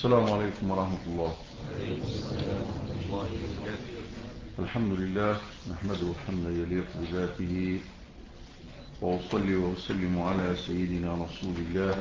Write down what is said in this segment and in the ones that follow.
السلام عليكم ورحمة الله. الحمد لله نحمده حمدا يليق بذاته، وأصلي وأسلم على سيدنا رسول الله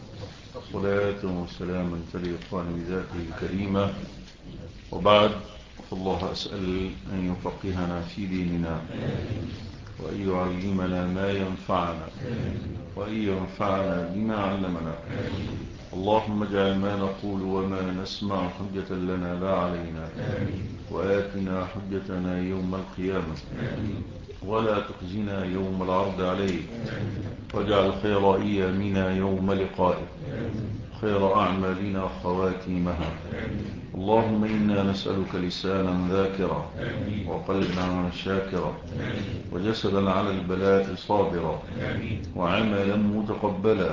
صلاة وسلاما تليقان بذاته الكريمة. وبعد، فالله أسأل أن يفقهنا في ديننا، وأن يعلمنا ما ينفعنا، وأن ينفعنا بما علمنا. اللهم اجعل ما نقول وما نسمع حجة لنا لا علينا، وآتنا حجتنا يوم القيامة، ولا تخزنا يوم العرض عليك، واجعل خير أيامنا يوم لقائك، خير أعمالنا خواتيمها. اللهم إنا نسألك لسانا ذاكرا، وقلبا شاكرا، وجسدا على البلاء صابرا، وعملا متقبلا،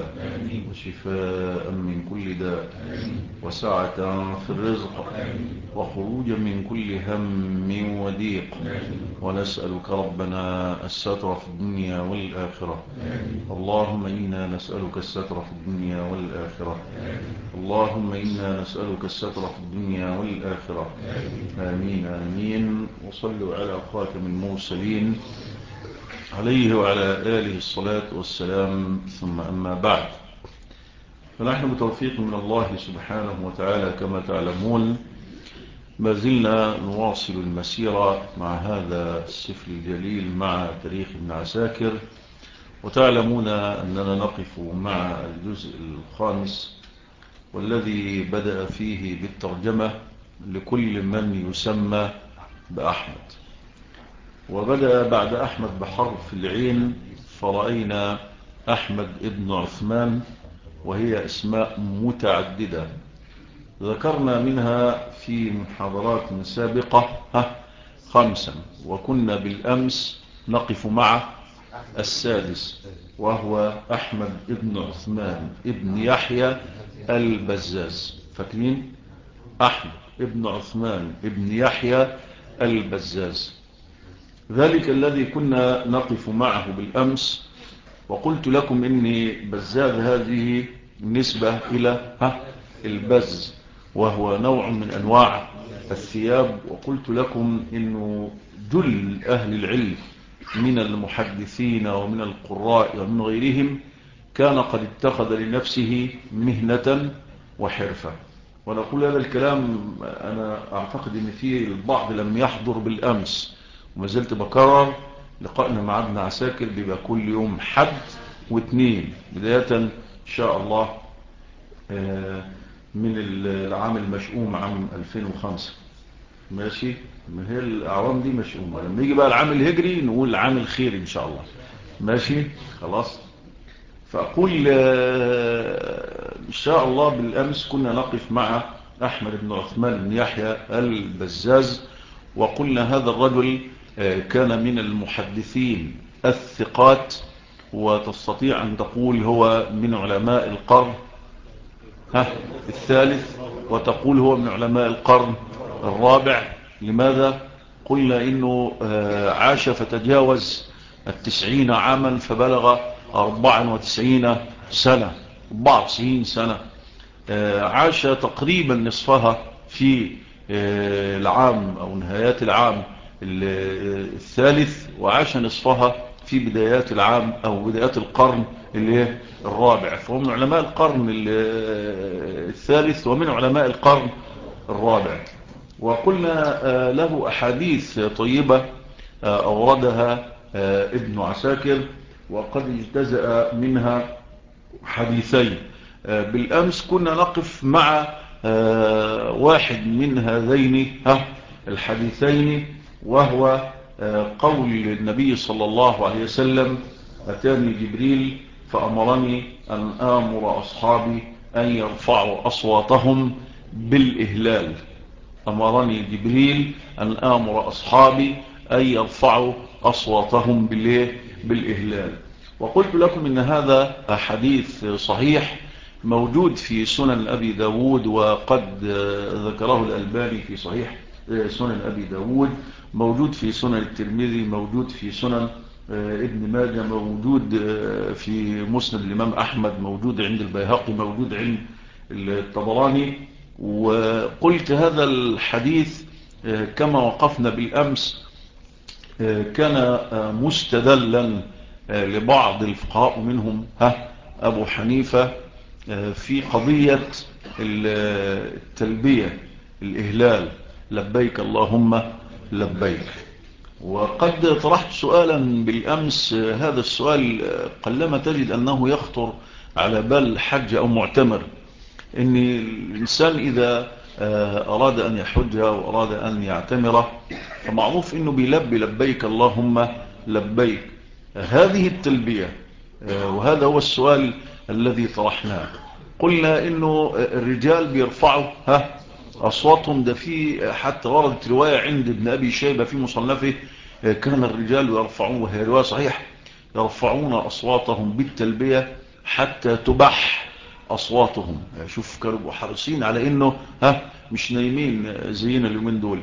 وشفاء من كل داء، وسعة في الرزق، وخروجا من كل هم وضيق. ونسألك ربنا الستر في الدنيا والآخرة. اللهم إنا نسألك الستر في الدنيا والآخرة. اللهم إنا نسألك الستر في الدنيا والآخرة. آمين آمين. وصلوا على خاتم المرسلين عليه وعلى آله الصلاة والسلام، ثم أما بعد، فنحن بتوفيق من الله سبحانه وتعالى كما تعلمون ما زلنا نواصل المسيرة مع هذا السفر الجليل مع تاريخ ابن عساكر. وتعلمون أننا نقف مع الجزء الخامس، والذي بدأ فيه بالترجمة لكل من يسمى بأحمد. وبدأ بعد أحمد بحرف العين، فرأينا أحمد ابن عثمان، وهي اسماء متعددة ذكرنا منها في محاضرات سابقة 5، وكنا بالأمس نقف مع السادس، وهو أحمد ابن عثمان ابن يحيى البزاز. فاكرين؟ أحمد ابن عثمان ابن يحيى البزاز، ذلك الذي كنا نقف معه بالأمس. وقلت لكم إن بزاز هذه نسبة إلى البز، وهو نوع من أنواع الثياب. وقلت لكم إنه جل أهل العلم من المحدثين ومن القراء ومن غيرهم كان قد اتخذ لنفسه مهنة وحرفة. ونقول هذا الكلام أنا أعتقد أن فيه البعض لم يحضر بالأمس، وما زلت بكرر لقائنا مع ابن عساكر بيبقى كل يوم حد واثنين بداية إن شاء الله من العام المشؤوم عام 2005. ماشي، ما هي الأعوام دي مشؤومة، لما يجي بقى العام الهجري نقول العام الخير إن شاء الله. ماشي خلاص. فأقول إن شاء الله بالأمس كنا نقف مع أحمد بن عثمان بن يحيى البزاز، وقلنا هذا الرجل كان من المحدثين الثقات، وتستطيع أن تقول هو من علماء القرن الثالث، وتقول هو من علماء القرن الرابع. لماذا؟ قلنا إنه عاش فتجاوز 90 عاما، فبلغ 94 سنة 94 سنة. عاش تقريبا نصفها في العام أو نهايات العام الثالث، وعاش نصفها في بدايات العام أو بدايات القرن الرابع. فهو من علماء القرن الثالث ومن علماء القرن الرابع. وقلنا له أحاديث طيبة أوردها ابن عساكر، وقد اجتزأ منها حديثين. بالأمس كنا نقف مع واحد من هذين الحديثين، وهو قول النبي صلى الله عليه وسلم: أتاني جبريل فأمرني أن آمر أصحابي أن يرفعوا أصواتهم بالإهلال. أمرني جبريل أن آمر أصحابي أن يرفعوا أصواتهم بالإهلال. وقلت لكم إن هذا حديث صحيح موجود في سنن أبي داود، وقد ذكره الألباني في صحيح سنن أبي داود، موجود في سنن الترمذي، موجود في سنن ابن ماجه، موجود في مسند الإمام أحمد، موجود عند البيهقي، موجود عند الطبراني. وقلت هذا الحديث كما وقفنا بالأمس كان مستدلا لبعض الفقهاء منهم أبو حنيفة في قضية التلبية الإهلال لبيك اللهم لبيك. وقد طرحت سؤالا بالأمس، هذا السؤال قلما تجد أنه يخطر على بال حج أو معتمر، إن الإنسان إذا أراد أن يحج وأراد أن يعتمر فمعروف إنه بيلبي لبيك اللهم لبيك. هذه التلبية وهذا هو السؤال الذي طرحناه، قلنا إنه الرجال بيرفعوا أصواتهم، ده في حتى وردت رواية عند ابن أبي شيبة في مصنفه كان الرجال يرفعون، وهي رواية صحيح، يرفعون أصواتهم بالتلبية حتى تبح أصواتهم. شوف كانوا حريصين على إنه مش نايمين زينا اليومين دول.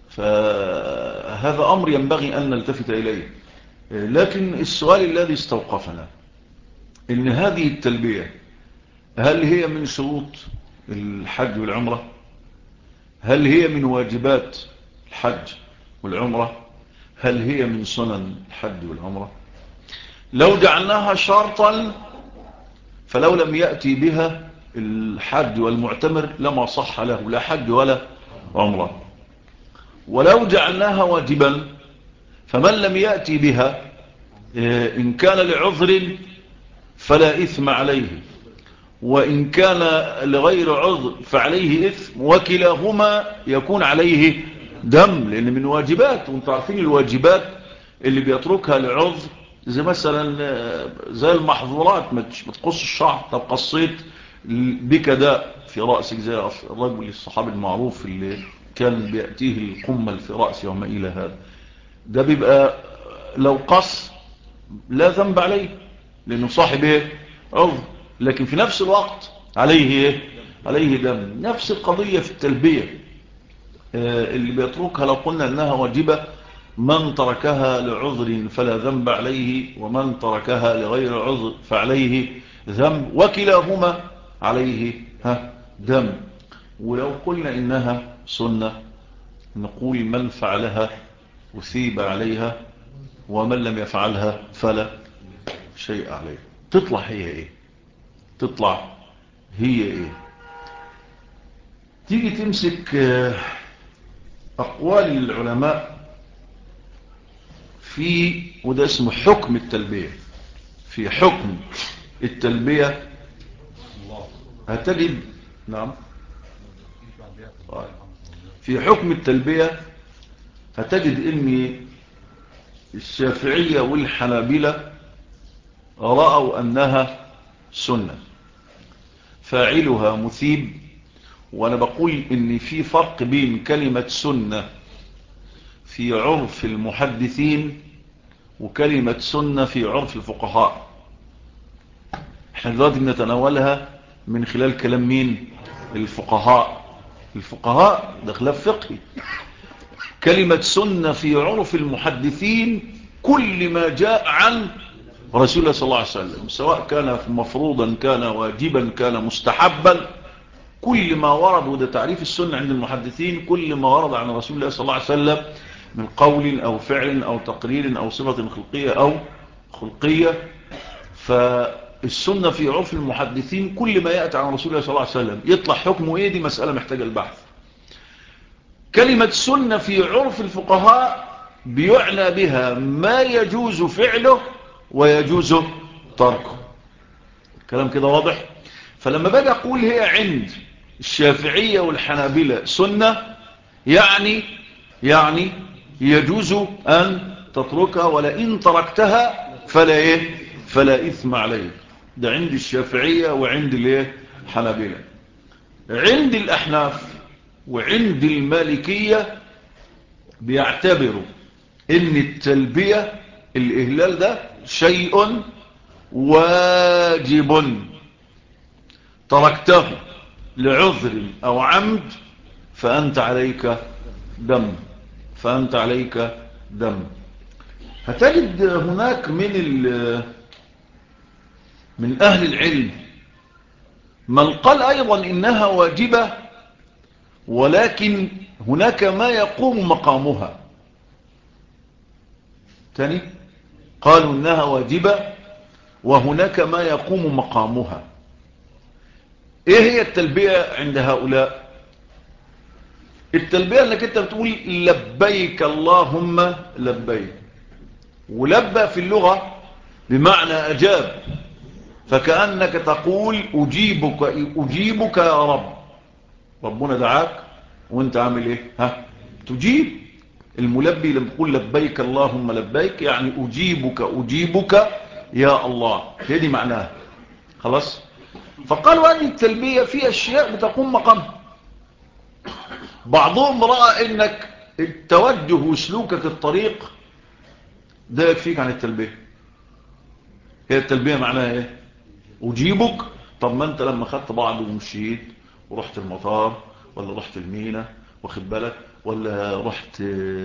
فهذا أمر ينبغي أن نلتفت إليه. لكن السؤال الذي استوقفنا إن هذه التلبية هل هي من شروط الحج والعمرة؟ هل هي من واجبات الحج والعمرة؟ هل هي من سنن الحج والعمرة؟ لو جعلناها شرطا فلو لم يأتي بها الحج والمعتمر لما صح له لا حج ولا عمرة. ولو جعلناها واجبا فمن لم يأتي بها إن كان لعذر فلا إثم عليه، وإن كان لغير عذر فعليه إثم، وكلاهما يكون عليه دم، لأن من واجبات. وانتم عارفين الواجبات اللي بيتركها لعذر زي مثلا زي المحظورات، ما تقص الشعر، طب قصيت بك داء في رأسك زي الرجل الصحابي المعروف اللي كان بيأتيه القمل في رأسه وما إلى هذا، ده بيبقى لو قص لا ذنب عليه لأنه صاحب عذر، لكن في نفس الوقت عليه دم. نفس القضية في التلبية اللي بيتركها لو قلنا أنها واجبة، من تركها لعذر فلا ذنب عليه، ومن تركها لغير عذر فعليه ذنب، وكلاهما عليه دم. ولو قلنا إنها سنة نقول من فعلها أثيب عليها، ومن لم يفعلها فلا شيء عليه. تطلع هي ايه؟ تيجي تمسك أقوال العلماء في، وده اسمه حكم التلبية، في حكم التلبية هتجد في حكم التلبية هتجد ان الشافعية والحنابلة رأوا أنها سنة فاعلها مثيب. وأنا بقول إن في فرق بين كلمة سنة في عرف المحدثين وكلمة سنة في عرف الفقهاء. احنا دلوقتي بنتناولها من خلال كلام مين؟ الفقهاء ده خلاف فقهي. كلمة سنة في عرف المحدثين كل ما جاء عن رسول الله صلى الله عليه وسلم، سواء كان مفروضا كان واجبا كان مستحبا، كل ما ورد، وده تعريف السنة عند المحدثين، كل ما ورد عن رسول الله صلى الله عليه وسلم من قول أو فعل أو تقرير أو صفة خلقية أو خلقية. فالسنة في عرف المحدثين كل ما يأتي عن رسول الله صلى الله عليه وسلم. يطلع حكمه ايه؟ دي مسألة محتاجة البحث. كلمة سنة في عرف الفقهاء بيعنى بها ما يجوز فعله ويجوز تركه. الكلام كده واضح؟ فلما باجي اقول هي عند الشافعية والحنابلة سنة، يعني يجوز ان تتركها، ولئن تركتها فلا اثم عليك. ده عند الشافعية وعند الحنابلة. عند الاحناف وعند المالكية بيعتبروا ان التلبية الاهلال ده شيء واجب، تركته لعذر او عمد فانت عليك دم. هتجد هناك من اهل العلم من قال ايضا انها واجبة ولكن هناك ما يقوم مقامها. تاني قالوا إنها واجبة وهناك ما يقوم مقامها. إيه هي التلبية عند هؤلاء؟ التلبية انك انت بتقول لبيك اللهم لبيك، ولبى في اللغة بمعنى أجاب، فكأنك تقول أجيبك يا رب. ربنا دعاك وانت عامل ايه؟ تجيب. الملبي لما تقول لبيك اللهم لبيك يعني أجيبك يا الله، هي دي معناها. خلاص. فقالوا هذه التلبية في أشياء بتقوم مقامها. بعضهم رأى انك التوجه وسلوكك الطريق ده يكفيك عن التلبية. هي التلبية معناها ايه؟ أجيبك. طب ما انت لما خدت بعض ومشيت ورحت المطار ولا رحت المينا واخد بالك، ولا رحت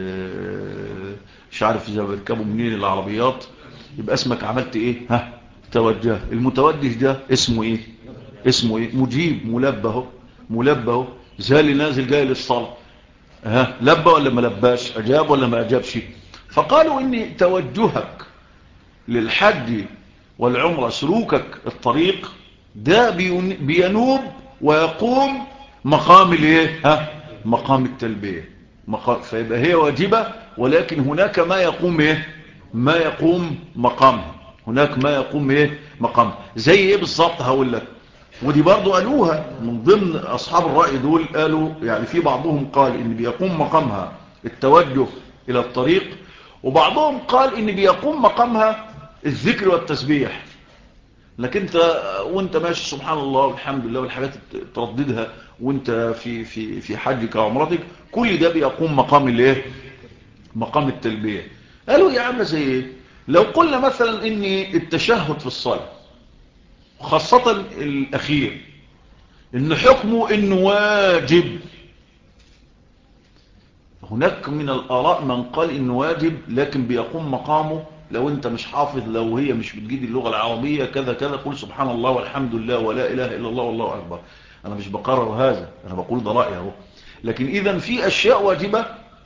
مش عارف اذا بيركبوا منين العربيات، يبقى اسمك عملت ايه؟ توجه. المتوجه ده اسمه ايه؟ اسمه ايه؟ مجيب. ملبه. ملبه زي اللي نازل جاي للصلاة، لبى ولا ما لباش؟ اجاب ولا ما اجابش؟ فقالوا ان توجهك للحج والعمرة، سلوكك الطريق ده بينوب ويقوم مقام الايه؟ مقام التلبية. فيبقى هي واجبة، ولكن هناك ما يقوم ايه؟ ما يقوم مقامها. هناك ما يقوم ايه؟ مقامها. زي ايه بالظبط؟ هقول لك. ودي برضو قالوها من ضمن أصحاب الرأي دول، قالوا يعني في بعضهم قال إن بيقوم مقامها التوجه إلى الطريق، وبعضهم قال إن بيقوم مقامها الذكر والتسبيح. لكن انت وانت ماشي سبحان الله والحمد لله والحاجات ترددها وانت في حجك وعمرتك، كل ده بيقوم مقام الايه؟ مقام التلبية. قالوا يا عم زي ايه؟ لو قلنا مثلا ان التشهد في الصلاة خاصة الأخير إن حكمه إنه واجب. هناك من الآراء من قال إنه واجب لكن بيقوم مقامه لو أنت مش حافظ، لو هي مش بتجيد اللغة العربية كذا كذا، قل سبحان الله والحمد لله ولا إله إلا الله والله أكبر. أنا مش بقرر هذا، أنا بقول ده رأيي اهو. لكن إذن في أشياء واجبة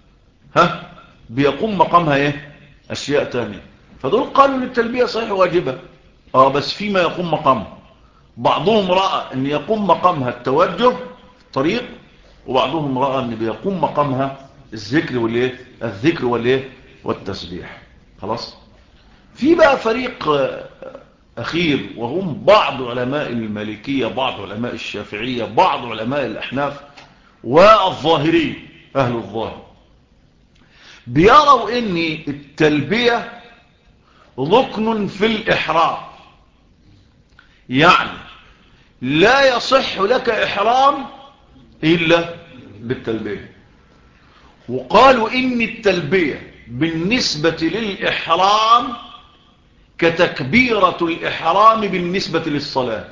بيقوم مقامها إيه؟ أشياء تانية. فدول قالوا إن التلبية صحيح واجبة، بس فيما يقوم مقامها. بعضهم رأى أن يقوم مقامها التوجه في الطريق، وبعضهم رأى أن بيقوم مقامها الذكر والإيه؟ الذكر والإيه؟ والتسبيح. خلاص. في بقى فريق أخير، وهم بعض علماء المالكية، بعض علماء الشافعية، بعض علماء الأحناف والظاهري، أهل الظاهر، بيروا أن التلبية ركن في الإحرام. يعني لا يصح لك إحرام إلا بالتلبية. وقالوا إن التلبية بالنسبة للإحرام كتكبيرة الإحرام بالنسبة للصلاة.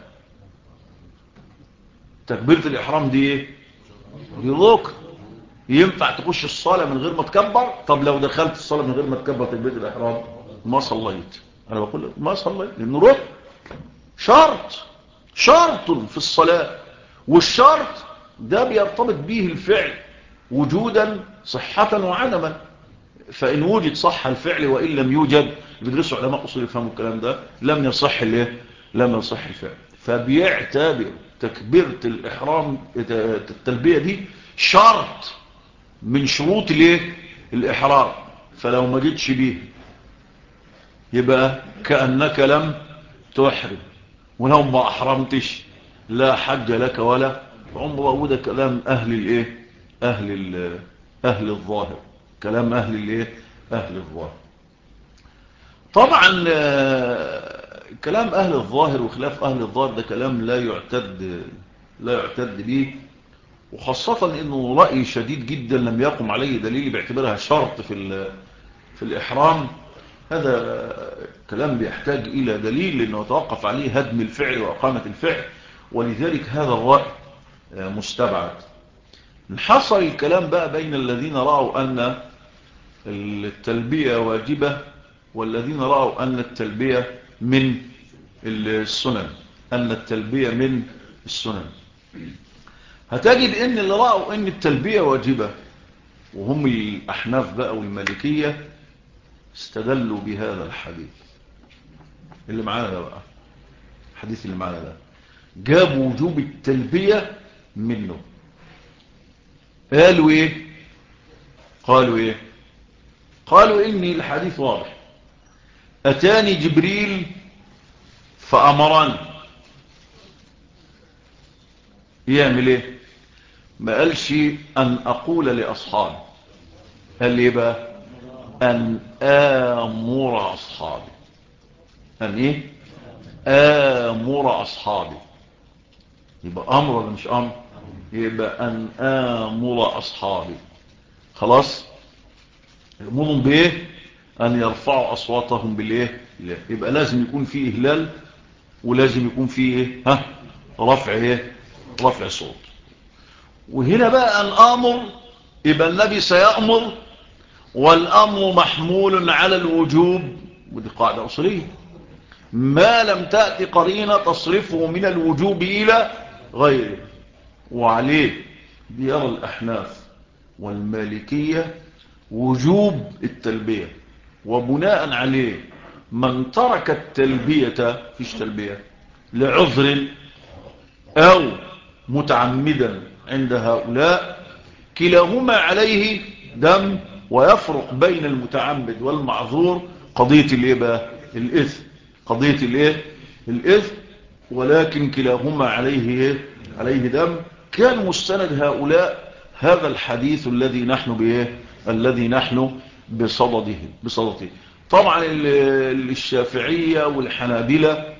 تكبيرة الإحرام دي إيه؟ دي ركن. ينفع تخش الصلاة من غير ما تكبر؟ طب لو دخلت الصلاة من غير ما تكبر تكبيرة الإحرام ما صليت. أنا بقول ما صليت لأنه ركن، شرط في الصلاة. والشرط ده بيرتبط به الفعل وجودا صحة وعدما. فإن وجد صح الفعل، وإن لم يوجد، بيدرسوا علماء أصول يفهموا الكلام ده، لم يصح الفعل. فبيعتبر تكبيرة الإحرام التلبية دي شرط من شروط الإحرام. فلو ما جيتش بيه يبقى كأنك لم تحرم، ولو ما أحرمتش لا حج لك ولا عمره. وده كلام أهل الظاهر. كلام أهل الظاهر. طبعا كلام أهل الظاهر وخلاف أهل الظاهر ده كلام لا يعتد به، وخاصة إنه رأي شديد جدا لم يقم عليه دليل باعتبارها شرط في الإحرام. هذا كلام بيحتاج إلى دليل لأنه يتوقف عليه هدم الفعل وأقامة الفعل، ولذلك هذا الرأي مستبعد. انحصر الكلام بقى بين الذين رأوا أن التلبية واجبة والذين رأوا أن التلبية من السنن. هتجد ان اللي رأوا ان التلبية واجبة وهم الأحناف بقى والمالكية استدلوا بهذا الحديث اللي معانا ده بقى. الحديث اللي معانا ده جاب وجوب التلبية منه. قالوا ايه؟ قالوا اني الحديث واضح، اتاني جبريل فأمرني يعمل ايه؟ ما قالش ان اقول لاصحابي، قال لي بقى ان امر اصحابي. ان ايه؟ امر اصحابي. يبقى امر ولا مش امر؟ يبقى ان امر اصحابي. خلاص، يأمرهم بايه؟ ان يرفعوا اصواتهم بالايه؟ يبقى لازم يكون فيه اهلال ولازم يكون فيه ايه؟ رفع ايه؟ رفع صوت. وهنا بقى الامر يبقى النبي سيأمر، والامر محمول على الوجوب، ودي قاعدة اصولية، ما لم تأتي قرينة تصرفه من الوجوب الى غيره. وعليه بيرى الاحناف والمالكية وجوب التلبية، وبناء عليه من ترك التلبية فيش تلبية لعذر او متعمدا عند هؤلاء كلاهما عليه دم، ويفرق بين المتعمد والمعذور قضية الايه بقى؟ الاثم. قضية الايه؟ الاثم. ولكن كلاهما عليه ايه؟ عليه دم. كان مستند هؤلاء هذا الحديث الذي نحن بايه؟ الذي نحن بصدده. طبعا الشافعية والحنابلة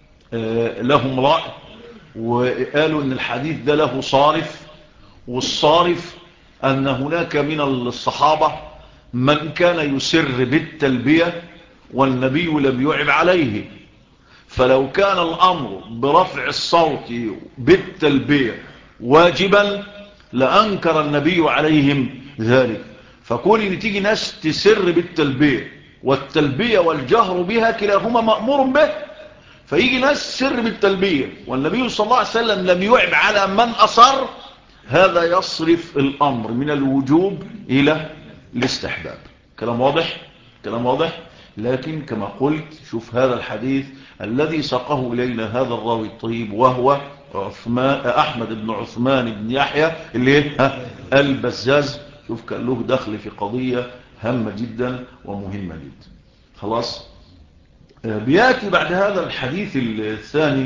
لهم رأي، وقالوا ان الحديث ده له صارف، والصارف ان هناك من الصحابة من كان يسر بالتلبية والنبي لم يعب عليه، فلو كان الامر برفع الصوت بالتلبية واجبا لانكر النبي عليهم ذلك. فكون ان تيجي ناس تسر بالتلبية، والتلبية والجهر بها كلاهما مأمور به، فيجي ناس سر بالتلبية والنبي صلى الله عليه وسلم لم يعب على من أصر، هذا يصرف الأمر من الوجوب إلى الاستحباب. كلام واضح؟ كلام واضح. لكن كما قلت شوف هذا الحديث الذي ساقه إلينا هذا الراوي الطيب، وهو أحمد بن عثمان بن يحيى اللي البزاز. شوف كان له دخل في قضية هامة جدا ومهمة جدا. خلاص، بيأتي بعد هذا الحديث الثاني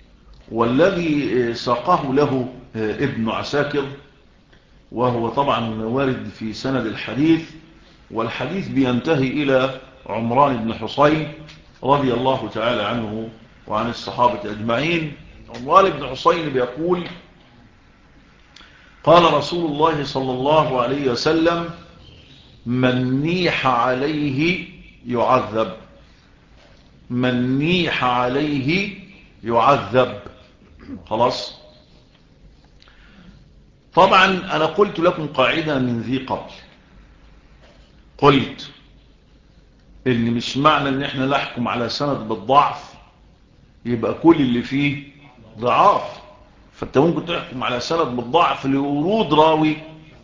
والذي ساقه له ابن عساكر، وهو طبعا وارد في سند الحديث، والحديث بينتهي إلى عمران بن حصين رضي الله تعالى عنه وعن الصحابة أجمعين. عمران بن حصين بيقول قال رسول الله صلى الله عليه وسلم من نيح عليه يعذب، من نيح عليه يعذب. خلاص. طبعا أنا قلت لكم قاعدة من ذي قبل، قلت إن مش معنى إن إحنا نحكم على سند بالضعف يبقى كل اللي فيه ضعاف. فأنت ممكن تحكم على سند بالضعف لورود راوي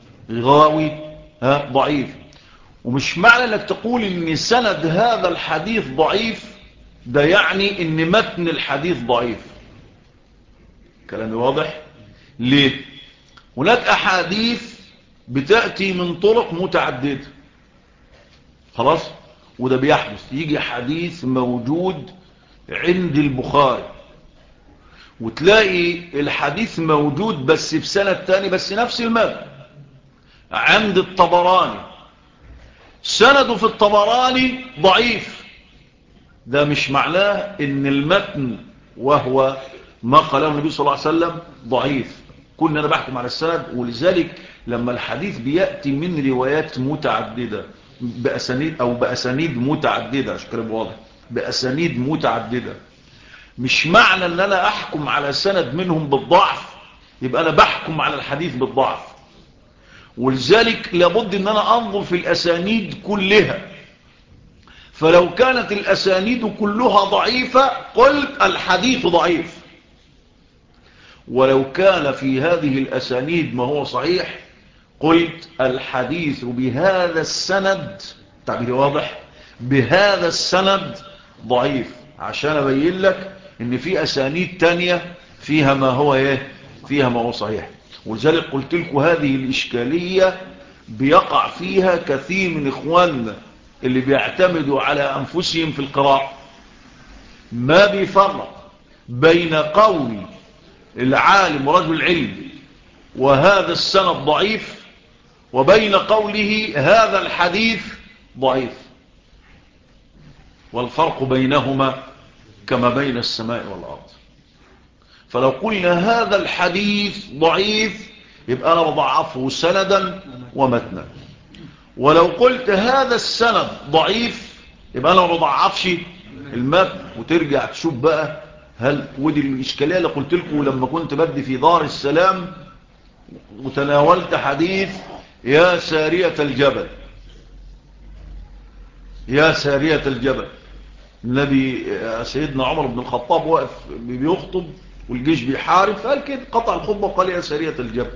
ضعيف، ومش معنى إنك تقول إن سند هذا الحديث ضعيف ده يعني إن متن الحديث ضعيف. كلامي واضح؟ ليه؟ هناك أحاديث بتأتي من طرق متعددة. خلاص، وده بيحدث. يجي حديث موجود عند البخاري وتلاقي الحديث موجود بس بسند تاني بس نفس المتن عند الطبراني، سنده في الطبراني ضعيف. ده مش معناه ان المتن وهو ما قاله النبي صلى الله عليه وسلم ضعيف. كنا انا بحكم على السند، ولذلك لما الحديث بيأتي من روايات متعددة بأسانيد متعددة، عشان كده واضح، بأسانيد متعددة، مش معنى ان انا احكم على سند منهم بالضعف يبقى انا بحكم على الحديث بالضعف. ولذلك لابد ان انا انظر في الاسانيد كلها، فلو كانت الاسانيد كلها ضعيفة قلت الحديث ضعيف، ولو كان في هذه الأسانيد ما هو صحيح قلت الحديث بهذا السند، تعبير واضح، بهذا السند ضعيف، عشان أبين لك إن في أسانيد تانية فيها ما هو إيه، فيها ما هو صحيح. ولذلك قلت لكم هذه الإشكالية بيقع فيها كثير من إخواننا اللي بيعتمدوا على أنفسهم في القراءة، ما بيفرق بين قول العالم ورجل العلم وهذا السند ضعيف وبين قوله هذا الحديث ضعيف، والفرق بينهما كما بين السماء والأرض. فلو قلنا هذا الحديث ضعيف يبقى أنا بضعفه سندا ومتنا، ولو قلت هذا السند ضعيف يبقى أنا ما بضعفش المتن. وترجع تشوف بقى هل ودي الإشكالية اللي قلت لكم لما كنت بدي في دار السلام وتناولت حديث يا سارية الجبل، يا سارية الجبل. النبي سيدنا عمر بن الخطاب واقف بيخطب والجيش بيحارب، فقال كده قطع الخطبة وقال يا سارية الجبل.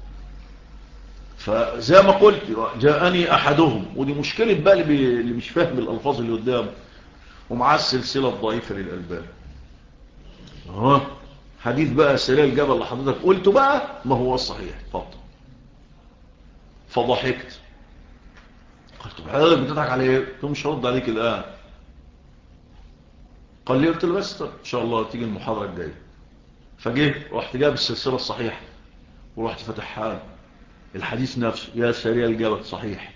فزي ما قلت جاءني أحدهم، ودي مشكلة بقى اللي مش فاهم الألفاظ اللي قدامه ومعاه السلسلة الضعيفة للألبان. حديث بقى سارية الجبل اللي حضرتك قلته بقى ما هو الصحيح فضل. فضحكت، قلت حضرتك بتضحك عليه؟ قلت مش هرد عليك الآن. قال لي، قلت له بس ان شاء الله تيجي المحاضرة الجاية. فجه رحت جاب السلسلة الصحيحة ورحت فتحها الحديث نفسه يا سارية الجبل صحيح.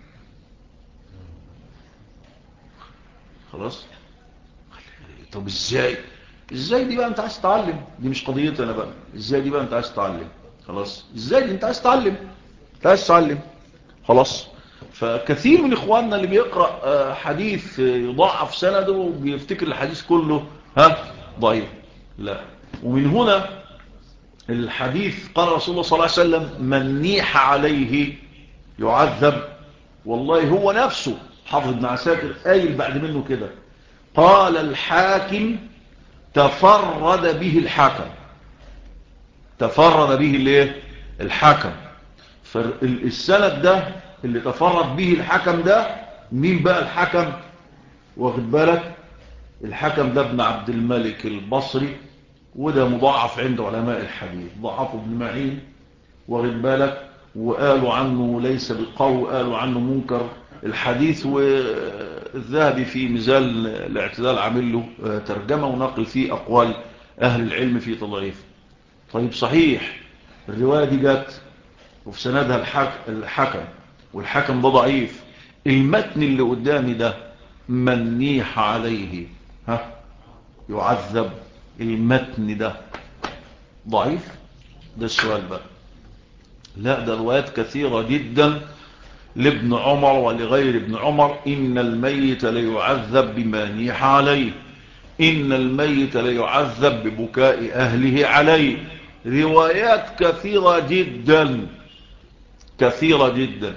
خلاص. طب ازاي دي بقى انت عايز تتعلم؟ دي مش قضيتي انا بقى. ازاي دي بقى انت عايز تتعلم؟ خلاص. ازاي دي انت عايز تتعلم؟ خلاص. فكثير من اخواننا اللي بيقرأ حديث يضعف سنده وبيفتكر الحديث كله ضعيف. لا. ومن هنا الحديث قال رسول الله صلى الله عليه وسلم من نيح عليه يعذب. والله هو نفسه حافظ بن عساكر قايل بعد منه كده، قال الحاكم تفرد به الحكم. تفرد به الايه؟ الحكم. فالسند ده اللي تفرد به الحكم ده مين بقى الحكم؟ واخد بالك؟ الحكم ده ابن عبد الملك البصري، وده مضاعف عند علماء الحديث، ضعفه ابن معين، واخد بالك؟ وقالوا عنه ليس بالقوي، قالوا عنه منكر الحديث. والذهبي في ميزان الاعتدال عامل له ترجمة ونقل فيه أقوال أهل العلم في تضعيف. طيب صحيح الرواية دي جت وفي سندها الحكم، والحكم ده ضعيف. المتن اللي قدامي ده من نيح عليه يعذب، المتن ده ضعيف؟ ده السؤال بقى. لا، ده روايات كثيرة جدا لابن عمر ولغير ابن عمر، إن الميت ليعذب بما نيح عليه، إن الميت ليعذب ببكاء أهله عليه. روايات كثيرة جدا كثيرة جدا.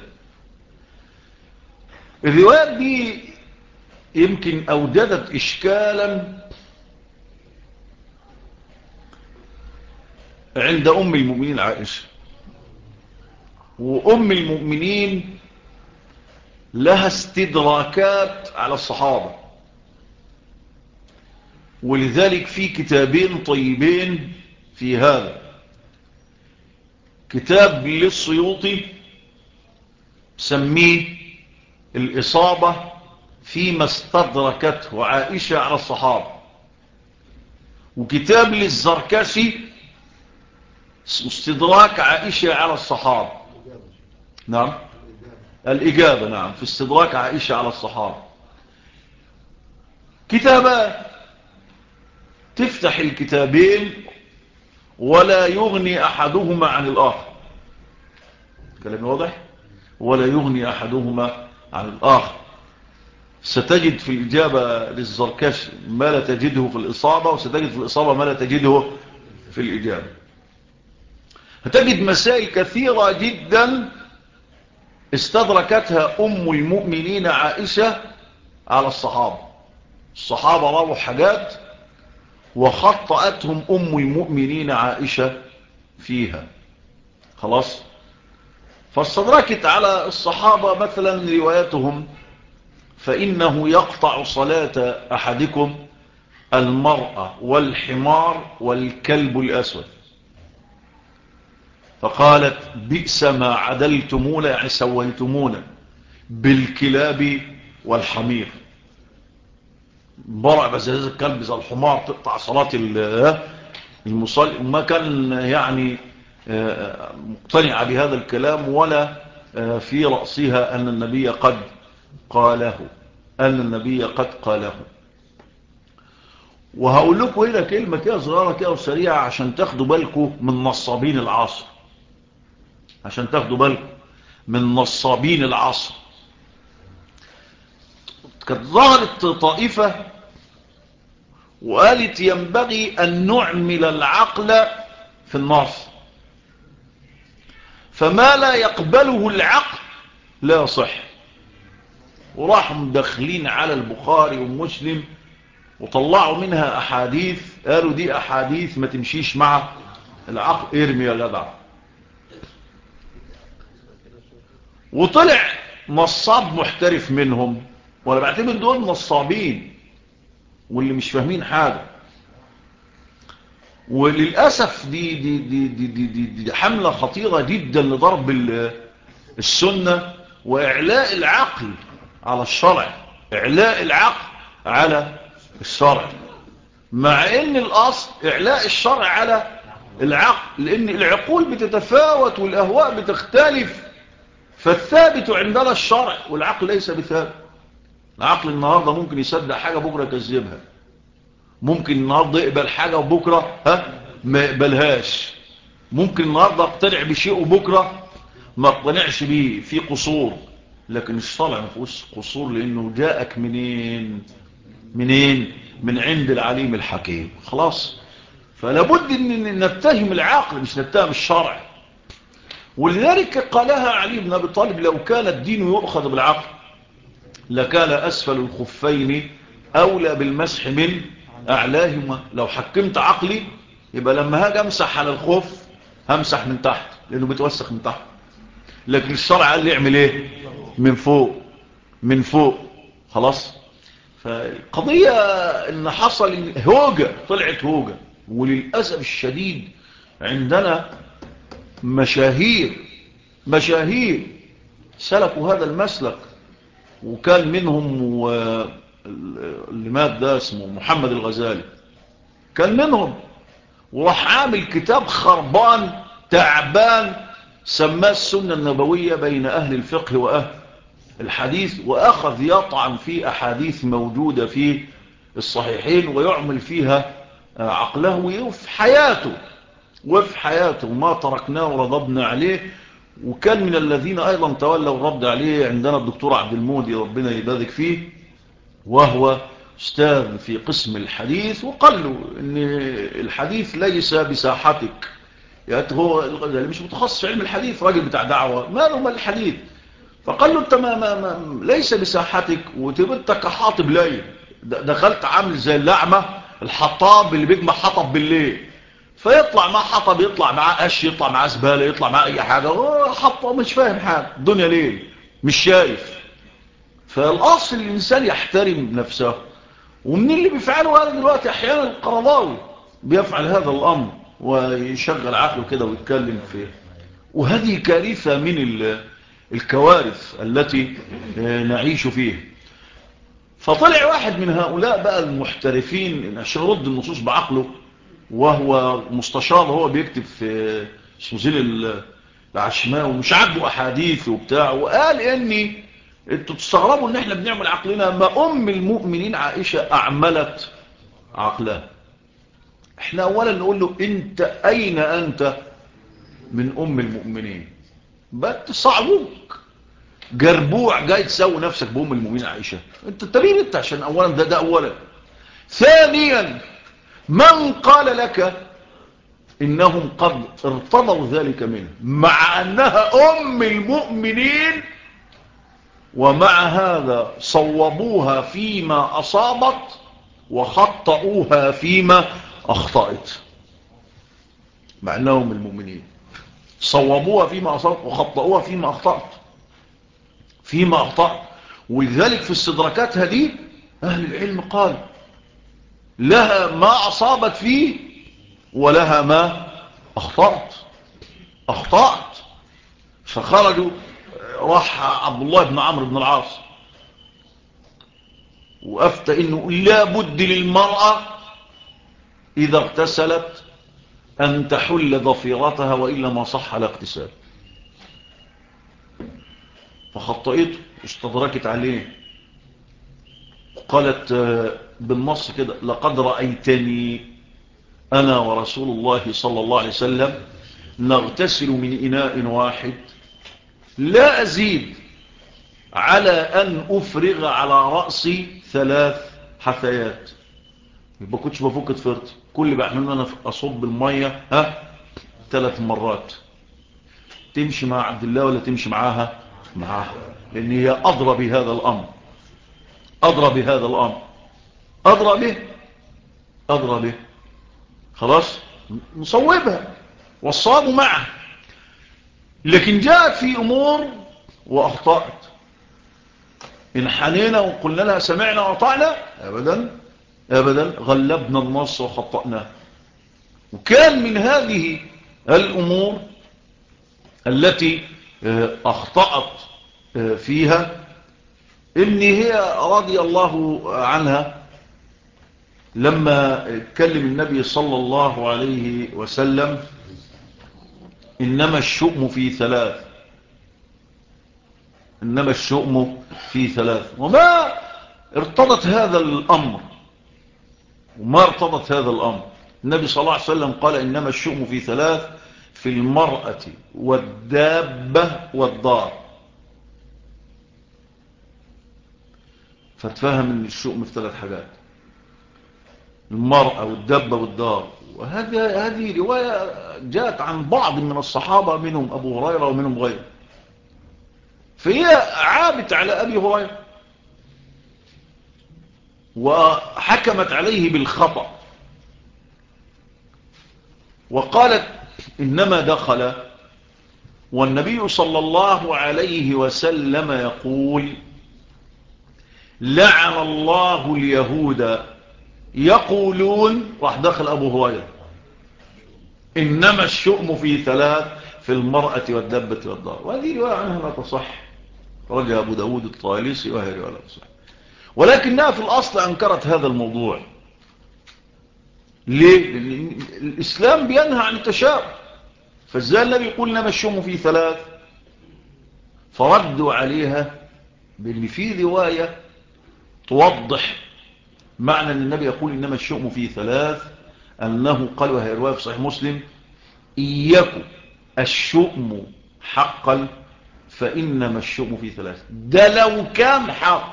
الروايات دي يمكن أوجدت إشكالا عند أم المؤمنين عائشة. وأم المؤمنين لها استدراكات على الصحابة، ولذلك في كتابين طيبين في هذا. كتاب للسيوطي سميه الإصابة فيما استدركته عائشة على الصحابة، وكتاب للزركشي استدراك عائشة على الصحابة. نعم، الإجابة، نعم، في استدراك عائشة على الصحابة. كتابان تفتح الكتابين ولا يغني أحدهما عن الآخر. كلام واضح؟ ولا يغني أحدهما عن الآخر. ستجد في الإجابة للزركشي ما لا تجده في الإصابة، وستجد في الإصابة ما لا تجده في الإجابة. هتجد مسائل كثيرة جدا استدركتها أم المؤمنين عائشة على الصحابة. الصحابة رووا حاجات وخطأتهم أم المؤمنين عائشة فيها. خلاص. فاستدركت على الصحابة مثلا روايتهم: فإنه يقطع صلاة أحدكم المرأة والحمار والكلب الأسود. فقالت: بئس ما عدلتمونا، يعني سويتمونا بالكلاب والحمير. برع بزاز الكلب زي الحمار تقطع صلاة المصلي. وما كان يعني مقتنع بهذا الكلام ولا في رأسها أن النبي قد قاله. وهقول لكم هنا كلمة كده صغيرة كده وسريعة عشان تاخدوا بالكم من نصابين العصر. كانت ظهرت طائفة وقالت: ينبغي أن نعمل العقل في النص، فما لا يقبله العقل لا يصح. وراحوا مدخلين على البخاري ومسلم وطلعوا منها أحاديث، قالوا دي أحاديث ما تمشيش مع العقل، ارمي يا جدع. وطلع نصاب محترف منهم، وانا بعتبر دول نصابين واللي مش فاهمين حاجة. وللأسف دي حملة خطيرة جدا لضرب السنة وإعلاء العقل على الشرع، مع ان الأصل إعلاء الشرع على العقل، لأن العقول بتتفاوت والأهواء بتختلف. فالثابت عندنا الشرع والعقل ليس بثابت. العقل النهاردة ممكن يصدق حاجة بكرة يكذبها، ممكن النهاردة يقبل حاجة وبكرة ما يقبلهاش، ممكن النهاردة اقتنع بشيء وبكرة ما اقتنعش بيه، في قصور. لكن الشرع ما فيهوش قصور، لأنه جاءك منين؟ من عند العليم الحكيم. خلاص. فلابد ان نتهم العقل مش نتهم الشرع. ولذلك قالها علي بن أبي طالب: لو كان الدين يؤخذ بالعقل لكان أسفل الخفين أولى بالمسح من أعلاهما. لو حكمت عقلي يبقى لما هاجي أمسح على الخف همسح من تحت لأنه بيتوسخ من تحت. لكن الشرع قال لي اعمل ايه؟ من فوق. خلاص. فالقضية ان حصل هوجة، طلعت هوجة. وللأسف الشديد عندنا مشاهير سلكوا هذا المسلك. وكان منهم اللي مات ده اسمه محمد الغزالي، كان منهم. وراح عامل كتاب خربان تعبان سماه السنة النبوية بين أهل الفقه وأهل الحديث، وأخذ يطعن في أحاديث موجودة في الصحيحين ويعمل فيها عقله وفي حياته ما تركناه ورضبنا عليه. وكان من الذين أيضا تولوا الرد عليه عندنا الدكتور عبد المودي ربنا يبارك فيه، وهو أستاذ في قسم الحديث. وقال له إن الحديث ليس بساحتك، يعني هو اللي مش متخصص في علم الحديث، راجل بتاع دعوة، ما له مال الحديث. فقال له: أنت ما ليس بساحتك، وتبت كحاطب ليل، دخلت عامل زي اللعمة الحطاب اللي بيجمع حطب بالليل، فيطلع معاه حطب، يطلع معاه قش، يطلع معاه زبالة، يطلع معاه أي حاجة، حطب مش فاهم حاجة، الدنيا ليل مش شايف. فالأصل الإنسان يحترم نفسه. ومن اللي بيفعله هذا دلوقتي أحيانا القرضاوي بيفعل هذا الأمر ويشغل عقله كده ويتكلم فيه. وهذه كارثة من الكوارث التي نعيش فيها. فطلع واحد من هؤلاء بقى المحترفين عشان يرد النصوص بعقله، وهو مستشار، هو بيكتب في سوزيل العشماء ومش عاجبه أحاديث وبتاع، وقال إني انتوا تستغربوا ان احنا بنعمل عقلنا، ما ام المؤمنين عائشة اعملت عقلها. احنا اولا نقول له: انت اين انت من ام المؤمنين؟ بتصعبوك جربوع جاي تسوي نفسك بام المؤمنين عائشة. انت مين انت؟ عشان اولا ده اولا. ثانيا، من قال لك انهم قد ارتضوا ذلك منه مع انها ام المؤمنين، ومع هذا صوبوها فيما أصابت وخطأوها فيما أخطأت، مع أنهم المؤمنين. صوبوها فيما أصابت وخطأوها فيما أخطأت. ولذلك في استدراكات هذه أهل العلم قال لها ما أصابت فيه ولها ما أخطأت. فخرجوا، راح عبد الله بن عمرو بن العاص وأفتى إنه لا بد للمرأة إذا اغتسلت أن تحل ضفيرتها وإلا ما صح الاغتسال. فخطئته واستدركت عليه وقالت بالنص كده: لقد رأيتني أنا ورسول الله صلى الله عليه وسلم نغتسل من إناء واحد لا أزيد على أن أفرغ على رأسي 3 حثيات. يبقى كنتش بفك طفرتي، كل بعمل أنا أصب المية 3 مرات. تمشي مع عبد الله ولا تمشي معاها؟ لأن هي أضرى بهذا الأمر، أضرى به. خلاص نصوبها والصواب معه. لكن جاءت في أمور وأخطأت، انحنينا وقلنا لها سمعنا وأطعنا؟ أبدا، غلبنا النص وخطأناه. وكان من هذه الأمور التي أخطأت فيها إن هي رضي الله عنها لما اتكلم النبي صلى الله عليه وسلم: إنما الشؤم في 3. وما ارتضت هذا الأمر. النبي صلى الله عليه وسلم قال: إنما الشؤم في 3: في المرأة والدابة والدار. فتفهم ان الشؤم في 3 حاجات: المرأة والدابة والدار. وهذه رواية جاءت عن بعض من الصحابة، منهم أبو هريرة ومنهم غيره. فهي عابت على أبي هريرة وحكمت عليه بالخطأ وقالت: إنما دخل والنبي صلى الله عليه وسلم يقول: لعن الله اليهود يقولون. راح دخل أبو هريرة: إنما الشؤم في 3: في المرأة والدابة والدار. وهذه رواية عنها لا تصح، رجع أبو داود الطيالسي وهي رواية لا تصح، ولكنها في الأصل أنكرت هذا الموضوع. ليه؟ لأن الإسلام بينهى عن التشابه، فازاي النبي يقول إنما الشؤم في 3؟ فردوا عليها بأن في رواية توضح معنى أن النبي يقول إنما الشؤم في 3، أنه قال، وهي رواية في صحيح مسلم: إياكم الشؤم حقا فإنما الشؤم في 3. ده لو كان حق،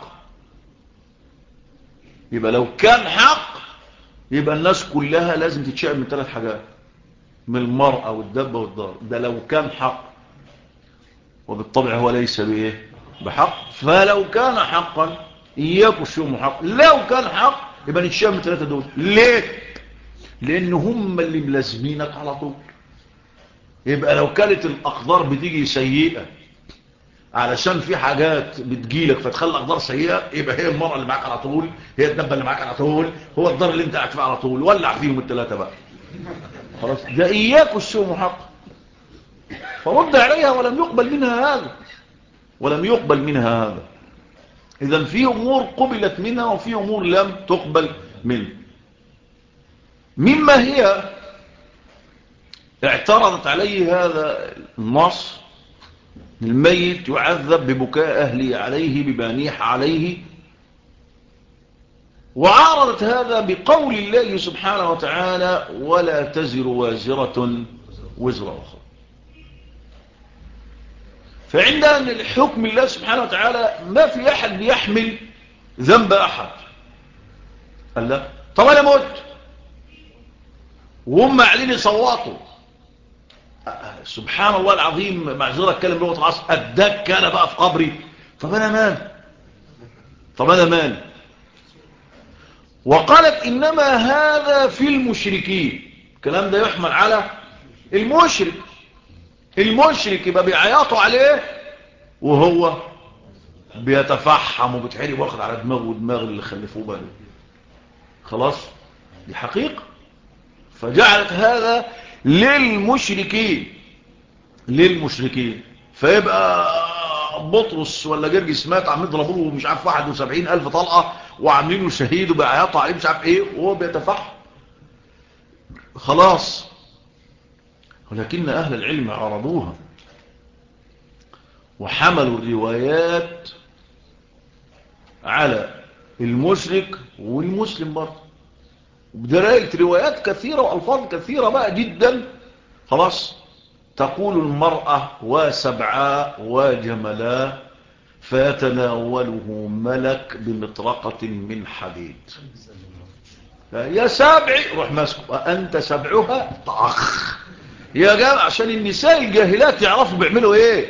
يبقى لو كان حق يبقى الناس كلها لازم تتشائم من 3 حاجات: من المرأة والدابة والدار. ده لو كان حق، وبالطبع هو ليس بحق. فلو كان حقا إياكم الشؤم حق، لو كان حق يبقى نتشائم من 3 دول. ليه؟ لأن هم اللي ملازمينك على طول. يبقى لو كانت الأقدار بتيجي سيئة علشان في حاجات بتجيلك فتخلي الأقدار سيئة، يبقى هي المرأة اللي معاك على طول، هي الدبة اللي معاك على طول، هو الدار اللي انت قاعد فيه على طول. ولع فيهم ال3 بقى. خلاص، ده إياكم الشؤم حق. فرد عليها ولم يقبل منها هذا. إذن في أمور قبلت منها وفي أمور لم تقبل منها. مما هي اعترضت عليه هذا النص: الميت يعذب ببكاء أهله عليه، ببانيح عليه. وعارضت هذا بقول الله سبحانه وتعالى: ولا تزر وازرة وزر أخرى. فعندنا الحكم الله سبحانه وتعالى ما في أحد يحمل ذنب أحد. قال لا، طب أنا مت وهم قاعدين يصوتوا، سبحان الله العظيم، معذرة اتكلم لغة العصر، أدك أنا بقى في قبري. طب أنا مالي؟ وقالت إنما هذا في المشركين. الكلام ده يحمل على المشرك. المشرك يبقى بيعيطوا عليه وهو بيتفحم وبتحرق واخد على دماغه ودماغ اللي خلفوه بقى. خلاص دي حقيقة. فجعلت هذا للمشركين. للمشركين. فيبقى بطرس ولا جرجس مات عم يضربوا له مش عارف 71,000 طلقة وعاملينه شهيد وبيعيطوا عليه مش عارف ايه وهو بيتفحم. خلاص. ولكن أهل العلم عرضوها وحملوا الروايات على المشرك والمسلم برضه، بدلالة روايات كثيرة وألفاظ كثيرة بقى جدا. خلاص. تقول المرأة وسبعاء وجملاء فيتناوله ملك بمطرقة من حديد. يا سابعي روح ماسكه أنت سبعها طخ يا جماعة، عشان النساء الجاهلات يعرفوا بيعملوا ايه.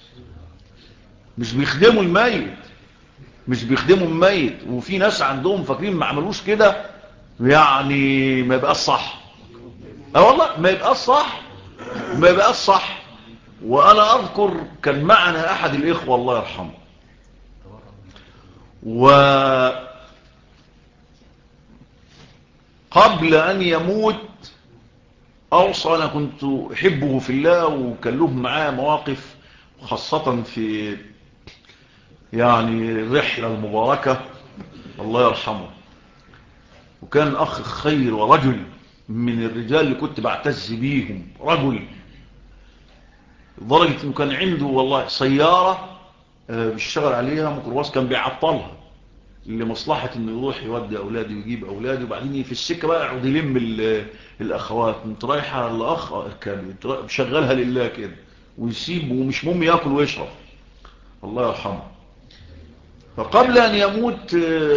مش بيخدموا الميت. مش بيخدموا الميت. وفي ناس عندهم فاكرين ما عملوش كده يعني ما يبقاش صح. والله ما يبقاش صح. ما يبقاش صح. وانا اذكر كان معنا احد الاخوة الله يرحمه، وقبل ان يموت اوصى، انا كنت احبه في الله وكان له معاه مواقف خاصة في يعني الرحلة المباركة الله يرحمه، وكان اخ خير ورجل من الرجال اللي كنت بعتز بيهم، رجل لدرجة انه كان عنده والله سيارة بيشتغل عليها ميكروباص كان بيعطلها لمصلحة انه يروح يودي اولاده ويجيب اولاده، وبعدين في السكة بقى يقعد يلم الاخوات انت رايحة الاخ كان بيشغلها لله كده ويسيب ومش مهم ياكل ويشرب الله يرحمه. فقبل ان يموت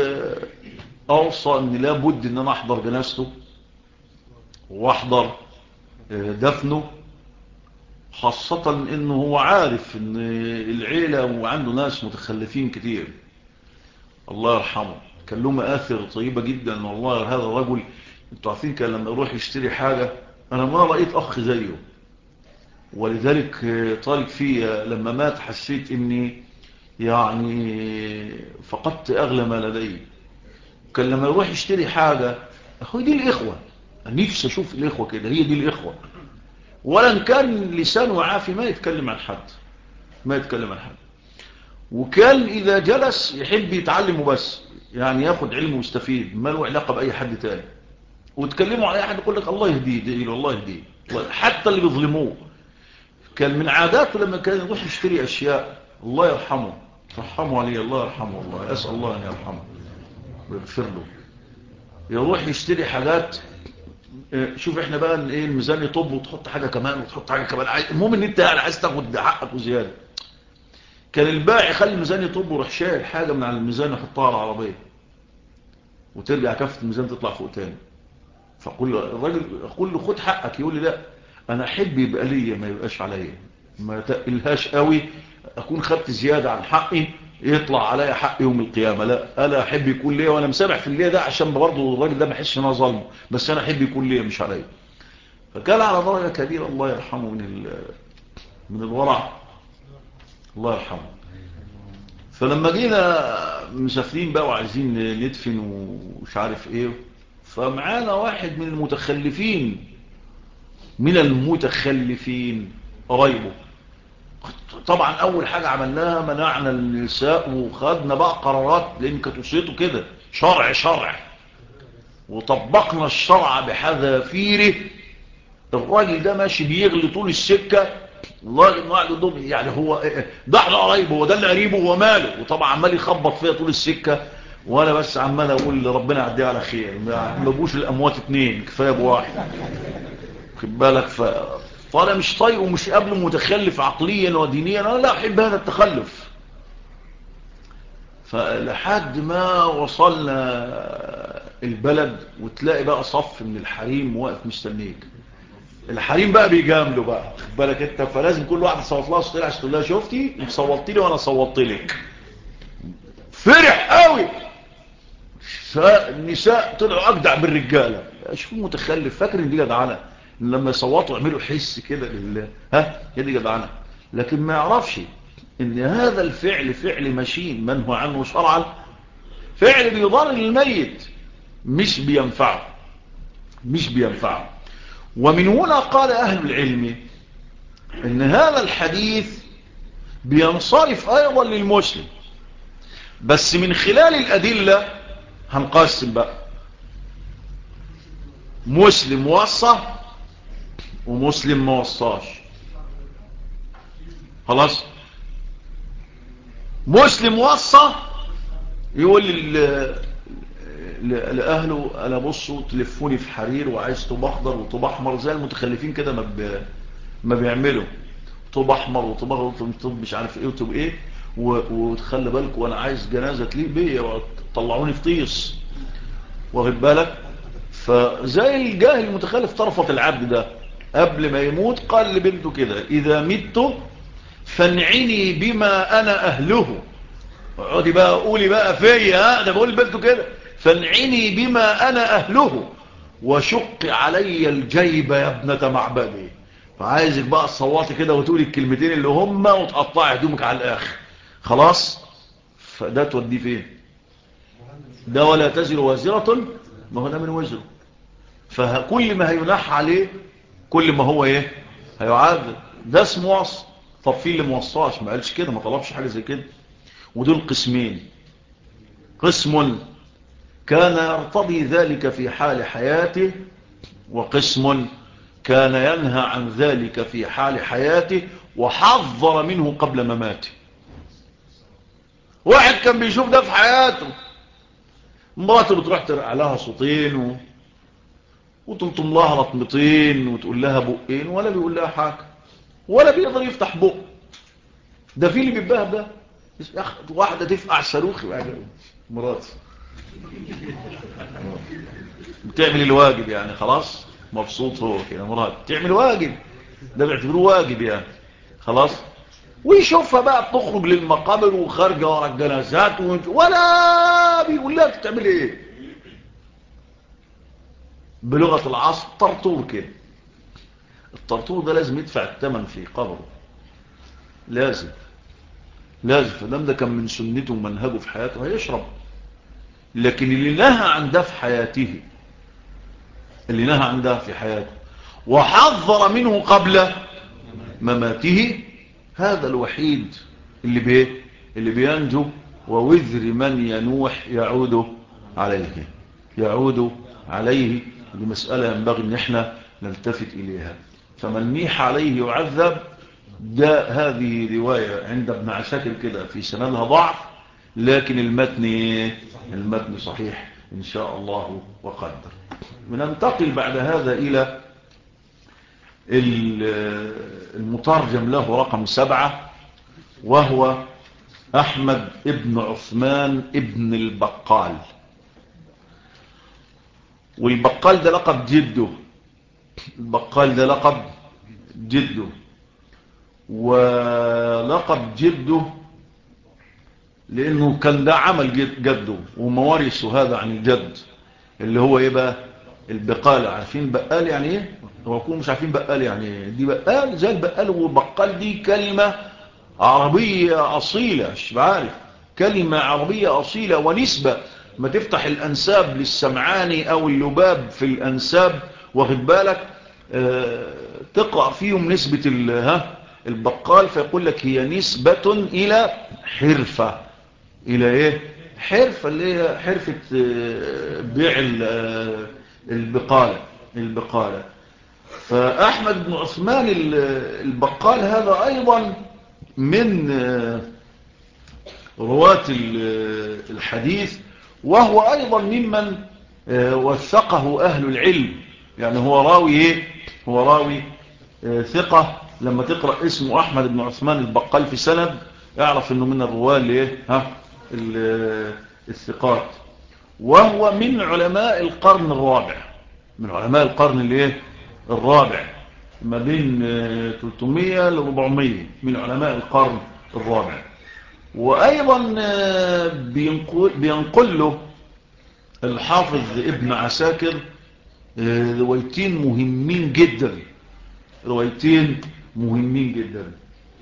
اوصى ان لابد ان انا احضر جنازته واحضر دفنه، خاصة انه هو عارف ان العيلة وعنده ناس متخلفين كتير الله يرحمه. كان له مآثر طيبة جدا والله. هذا الرجل انتوا عارفين كان لما يروح يشتري حاجة انا ما رأيت اخ زيه، ولذلك طالب فيه لما مات حسيت اني يعني فقدت اغلى ما لدي. كان لما يروح يشتري حاجة اخوي دي الاخوة، نفسي اشوف الاخوة كده، هي دي الاخوة. ولا كان لسانه عافي ما يتكلم عن حد، ما يتكلم عن حد. وكان إذا جلس يحب يتعلمه بس، يعني ياخد علم ويستفيد ما له علاقة بأي حد تاني. وتكلموا على أي حد يقول لك الله يهديه الله يهديه، حتى اللي بيظلموه. كان من عاداته لما كان يروح يشتري أشياء الله يرحمه، رحمه عليه الله يرحمه والله، أسأل الله أن يرحمه ويغفر له. يروح يشتري حاجات، شوف احنا بقى ايه الميزان يطب وتحط حاجة كمان وتحط حاجة كمان، المهم ان انت يعني عايز تاخد حقك وزيادة. كان البائع يخلي الميزان يطب ويروح شايل حاجة من على الميزان يحطها على العربية وترجع كفة الميزان تطلع فوق تاني. فقول الراجل اقول له خد حقك، يقول لي لا انا احب يبقى ليا ما يبقاش عليا، ما تقلهاش قوي اكون خدت زيادة عن حقي يطلع عليا حق يوم القيامة. لا انا احب يكون ليا وانا مسامح في الليا ده عشان برضه الراجل ده ما يحسش ان انا ظلمه، بس انا احب يكون ليا مش عليا. فكان على درجة كبيرة الله يرحمه من الورع الله يرحمه. فلما جينا مسافرين بقى وعايزين ندفن ومش عارف ايه، فمعانا واحد من المتخلفين قرايبه. طبعا اول حاجة عملناها منعنا النساء وخدنا بقى قرارات لان كانت وصيته كده شرع وطبقنا الشرع بحذافيره. الراجل ده ماشي بيغلي طول السكة الله يعني هو ده احنا قرايبه، هو ده اللي قريبه هو ماله، وطبعا عمال يخبط فيها طول السكة وانا بس عمال اقول ربنا يعديها على خير، ما بقوش الاموات اتنين كفايه بواحد خد بالك. فانا مش طايق ومش قابله متخلف عقليا ودينيا، انا لا احب هذا التخلف. فلحد ما وصلنا البلد وتلاقي بقى صف من الحريم واقف مستنيك. الحريم بقى بيجاملوا بقى خد بالك انت، فلازم كل واحد صوت لها صوت عشان تقول لها شفتي انت صوتت لي وانا صوتت لك. فرح قوي فالنساء طلعوا أجدع بالرجالة. شوفوا متخلف فاكر ان دي جدعانة، لما يصوتوا يعملوا حس كده لله، هي دي جدعانة. لكن ما يعرفش ان هذا الفعل فعل مشين منهى عنه شرعا، فعل بيضر الميت مش بينفعه، مش بينفعه. ومن هنا قال أهل العلم ان هذا الحديث بينصرف أيضا للمسلم، بس من خلال الأدلة هنقسم بقى مسلم وصى ومسلم ما وصاش. خلاص، مسلم وصى يقول لأهله أنا بصوا تلفوني في حرير وعايز طوب أخضر وطوب أحمر زي المتخلفين كده ما بيعملوا طوب أحمر وطوب أخضر وطوب مش عارف إيه وطوب إيه، وتخلي بالك وأنا عايز جنازة تليق بيا وطلعوني في طيس، واخد بالك. فزي الجاهل المتخلف طرفة العبد ده قبل ما يموت قال لبنته كده إذا مت فانعني بما أنا أهله. اقعدي بقى قولي بقى فيا، ده بقول لبنته كده فانعني بما أنا أهله وشق علي الجيب يا ابنة معبدي. فعايزك بقى تصوتي كده وتقولي الكلمتين اللي هم وتقطعي هدومك على الآخر. خلاص، فده توديه فين ده؟ ولا تزر وازرة، ما هو ده من وزره. فكل ما هينح عليه كل ما هو ايه هيعذب. ده اسمه وصف. طب في اللي موصاش ما قالش كده، ما طلبش حاجة زي كده. ودول قسمين، قسم كان يرتضي ذلك في حال حياته، وقسم كان ينهى عن ذلك في حال حياته وحذر منه قبل مماته. واحد كان بيشوف ده في حياته، مراته بتروح ترقع لها صوتين وتلطم لها لطمتين وتقول لها بقين، ولا بيقول لها حاجة ولا بيقدر يفتح بق. ده في اللي بيبقى ده واحدة تفقع صاروخ مراتي بتعمل الواجب يعني، خلاص مبسوط هو كده، مراتي تعمل واجب، ده بيعتبروه واجب يعني. خلاص، ويشوفها بقى بتخرج للمقابر وخارجه ورا الجنازات ولا بيقول لها بتعمل ايه. بلغة العصر طرطور كده. الطرطور ده لازم يدفع الثمن في قبره، لازم. فدام ده كان من سنته ومنهجه في حياته هيشرب. لكن اللي نهى عن ده في حياته، اللي نهى عن ده في حياته وحذر منه قبل مماته، هذا الوحيد اللي بينجو، ووذر من ينوح يعود عليه. دي مسألة ينبغي ان احنا نلتفت اليها. فمن نيح عليه يعذب، ده هذه رواية عند ابن عساكر كده في سندها ضعف، لكن المتن صحيح إن شاء الله وقدر. وننتقل بعد هذا إلى المترجم له رقم 7، وهو أحمد ابن عثمان ابن البقال. والبقال ده لقب جده، البقال ده لقب جده، ولقب جده لأنه كان ده عمل جده وموارثه هذا عن الجد، اللي هو ايه بقى البقالة. عارفين بقال يعني ايه؟ هو كونوا مش عارفين بقال يعني ايه. دي بقال زي البقال، وبقال دي كلمة عربية أصيلة، مش بعرف، كلمة عربية أصيلة ونسبة. ما تفتح الأنساب للسمعاني أو اللباب في الأنساب، واخد بالك، تقرأ فيهم نسبة البقال، فيقول لك هي نسبة إلى حرفة. إلى إيه؟ حرفة، اللي هي حرفة بيع البقالة. فأحمد بن عثمان البقال هذا أيضا من رواة الحديث، وهو أيضا ممن وثقه أهل العلم. يعني هو راوي إيه؟ هو راوي ثقة. لما تقرأ اسمه أحمد بن عثمان البقال في سند اعرف أنه من الرواة اللي إيه؟ الثقات. وهو من علماء القرن الرابع، من علماء القرن اللي إيه؟ الرابع، ما بين 300 ل 400 من علماء القرن الرابع. وأيضا بينقل له الحافظ ابن عساكر روايتين مهمين جدا، روايتين مهمين جدا.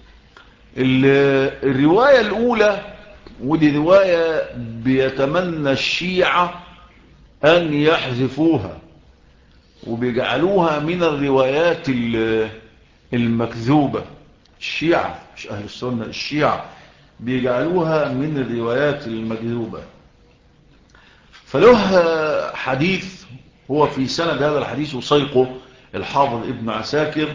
الرواية الأولى، ودي رواية بيتمنى الشيعة أن يحذفوها وبيجعلوها من الروايات المكذوبة. الشيعة مش أهل السنة، الشيعة بيجعلوها من الروايات المكذوبة. فله حديث هو في سند هذا الحديث وسيقه الحافظ ابن عساكر،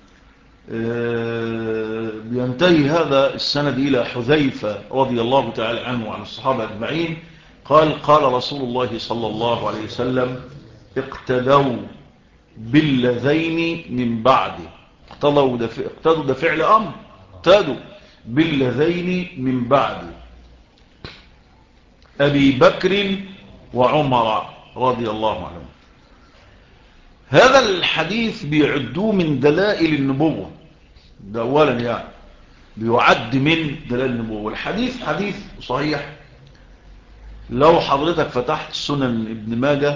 بينتهي هذا السند إلى حذيفة رضي الله تعالى عنه وعن الصحابة أجمعين قال: قال رسول الله صلى الله عليه وسلم: اقتدوا باللذين من بعده. اقتدوا ده فعل أمر، اقتدوا باللذين من بعده، أبي بكر وعمر رضي الله عنهم. هذا الحديث بيعدوه من دلائل النبوة، ده أولا يعني بيعد من دلائل النبوة. والحديث حديث صحيح. لو حضرتك فتحت سنن ابن ماجه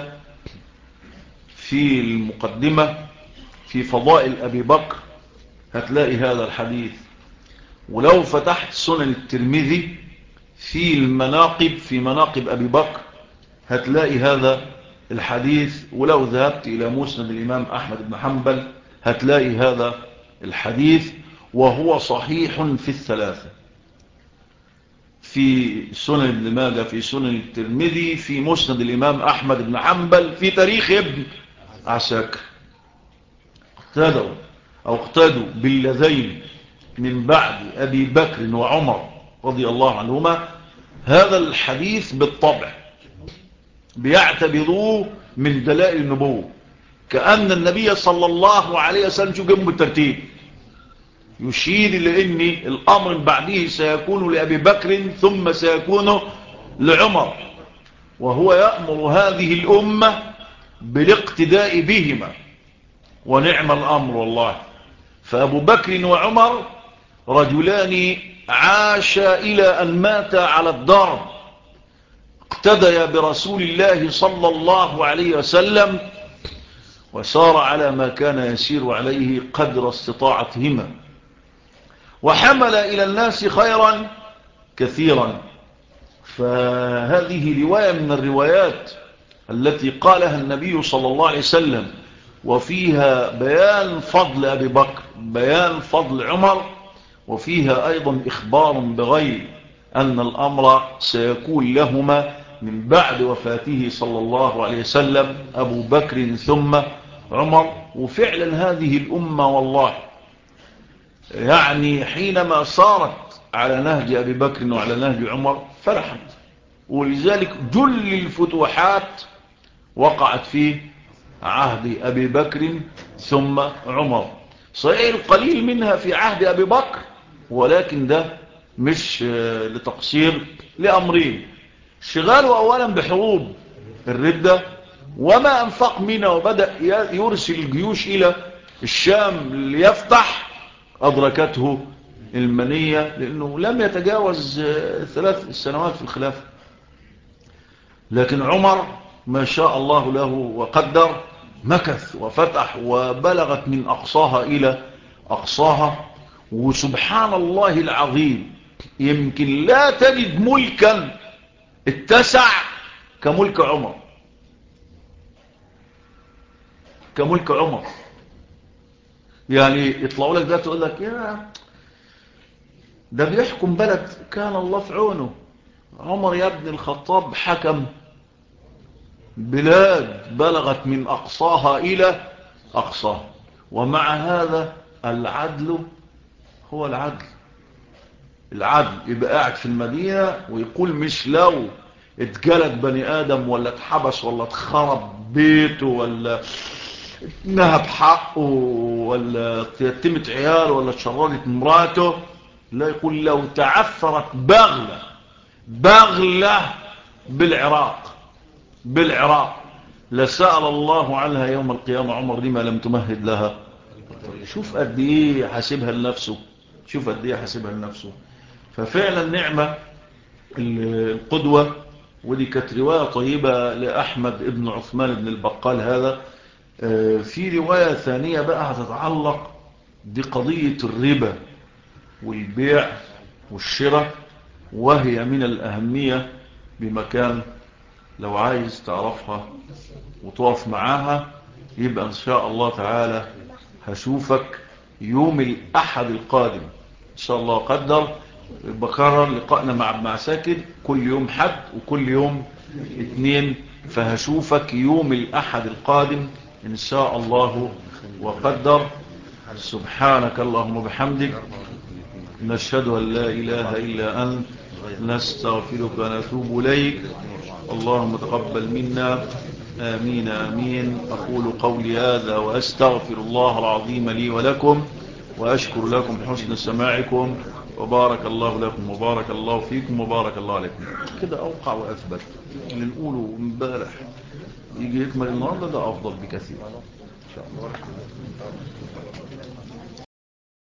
في المقدمة في فضائل أبي بكر هتلاقي هذا الحديث، ولو فتحت سنن الترمذي في المناقب في مناقب أبي بكر هتلاقي هذا الحديث، ولو ذهبت إلى مسند الإمام أحمد بن حنبل هتلاقي هذا الحديث، وهو صحيح في الثلاثة، في سنن ابن ماجه، في سنن الترمذي، في مسند الإمام أحمد بن حنبل، في تاريخ ابن عساكر. اقتدوا باللذين من بعد أبي بكر وعمر رضي الله عنهما. هذا الحديث بالطبع بيعتبروه من دلائل النبوة، كأن النبي صلى الله عليه وسلم شو جنب الترتيب يشير إلى أن الأمر بعده سيكون لأبي بكر ثم سيكون لعمر، وهو يأمر هذه الأمة بالاقتداء بهما، ونعم الأمر والله. فأبو بكر وعمر رجلان عاشا إلى أن مات على الدرب، اقتديا برسول الله صلى الله عليه وسلم وسار على ما كان يسير عليه قدر استطاعتهما، وحمل إلى الناس خيرا كثيرا. فهذه رواية من الروايات التي قالها النبي صلى الله عليه وسلم، وفيها بيان فضل أبي بكر، بيان فضل عمر، وفيها أيضا إخبار بغير أن الأمر سيكون لهما من بعد وفاته صلى الله عليه وسلم أبو بكر ثم عمر. وفعلا هذه الأمة والله يعني حينما صارت على نهج أبي بكر وعلى نهج عمر فرحت، ولذلك جل الفتوحات وقعت في عهد أبي بكر ثم عمر. صحيح القليل منها في عهد أبي بكر، ولكن ده مش لتقصير، لأمرين: شغاله أولا بحروب الردة وما أنفق منها، وبدأ يرسل الجيوش إلى الشام ليفتح، أدركته المنية لأنه لم يتجاوز 3 سنوات في الخلافة. لكن عمر ما شاء الله له وقدر مكث وفتح وبلغت من أقصاها إلى أقصاها. وسبحان الله العظيم يمكن لا تجد ملكا اتسع كملك عمر، كملك عمر. يعني يطلعوا لك ده تقول لك يا ده بيحكم بلد كان الله في عونه. عمر يا ابن الخطاب حكم بلاد بلغت من أقصاها إلى أقصاها، ومع هذا العدل هو العدل. العدل يبقى قاعد في المدينة ويقول مش لو اتجلد بني آدم ولا اتحبس ولا اتخرب بيته ولا نهب حقه ولا تيتمت عياله ولا اتشردت مراته، لا، يقول لو تعثرت بغلة بالعراق لسأل الله عنها يوم القيامة عمر لما لم تمهد لها. شوف قد ايه حاسبها لنفسه، شوف قد ايه حاسبها لنفسه. ففعلا نعمة القدوة ودي كانت رواية طيبة لأحمد ابن عثمان بن البقال هذا. في رواية ثانية بقى هتتعلق بقضية الربا والبيع والشراء، وهي من الأهمية بمكان. لو عايز تعرفها وتقف معاها يبقى إن شاء الله تعالى هشوفك يوم الأحد القادم إن شاء الله قدر. بكرر لقائنا مع ساكن كل يوم حد وكل يوم اثنين، فهشوفك يوم الأحد القادم إن شاء الله وقدر. سبحانك اللهم وبحمدك، نشهد أن لا إله إلا أنت، نستغفرك ونتوب إليك. اللهم تقبل منا، آمين آمين. أقول قولي هذا وأستغفر الله العظيم لي ولكم، وأشكر لكم حسن سماعكم، وبارك الله لكم وبارك الله فيكم وبارك الله عليكم. كده أوقع وأثبت. اللي نقوله امبارح يجي يكمل النهارده ده أفضل بكثير إن شاء الله.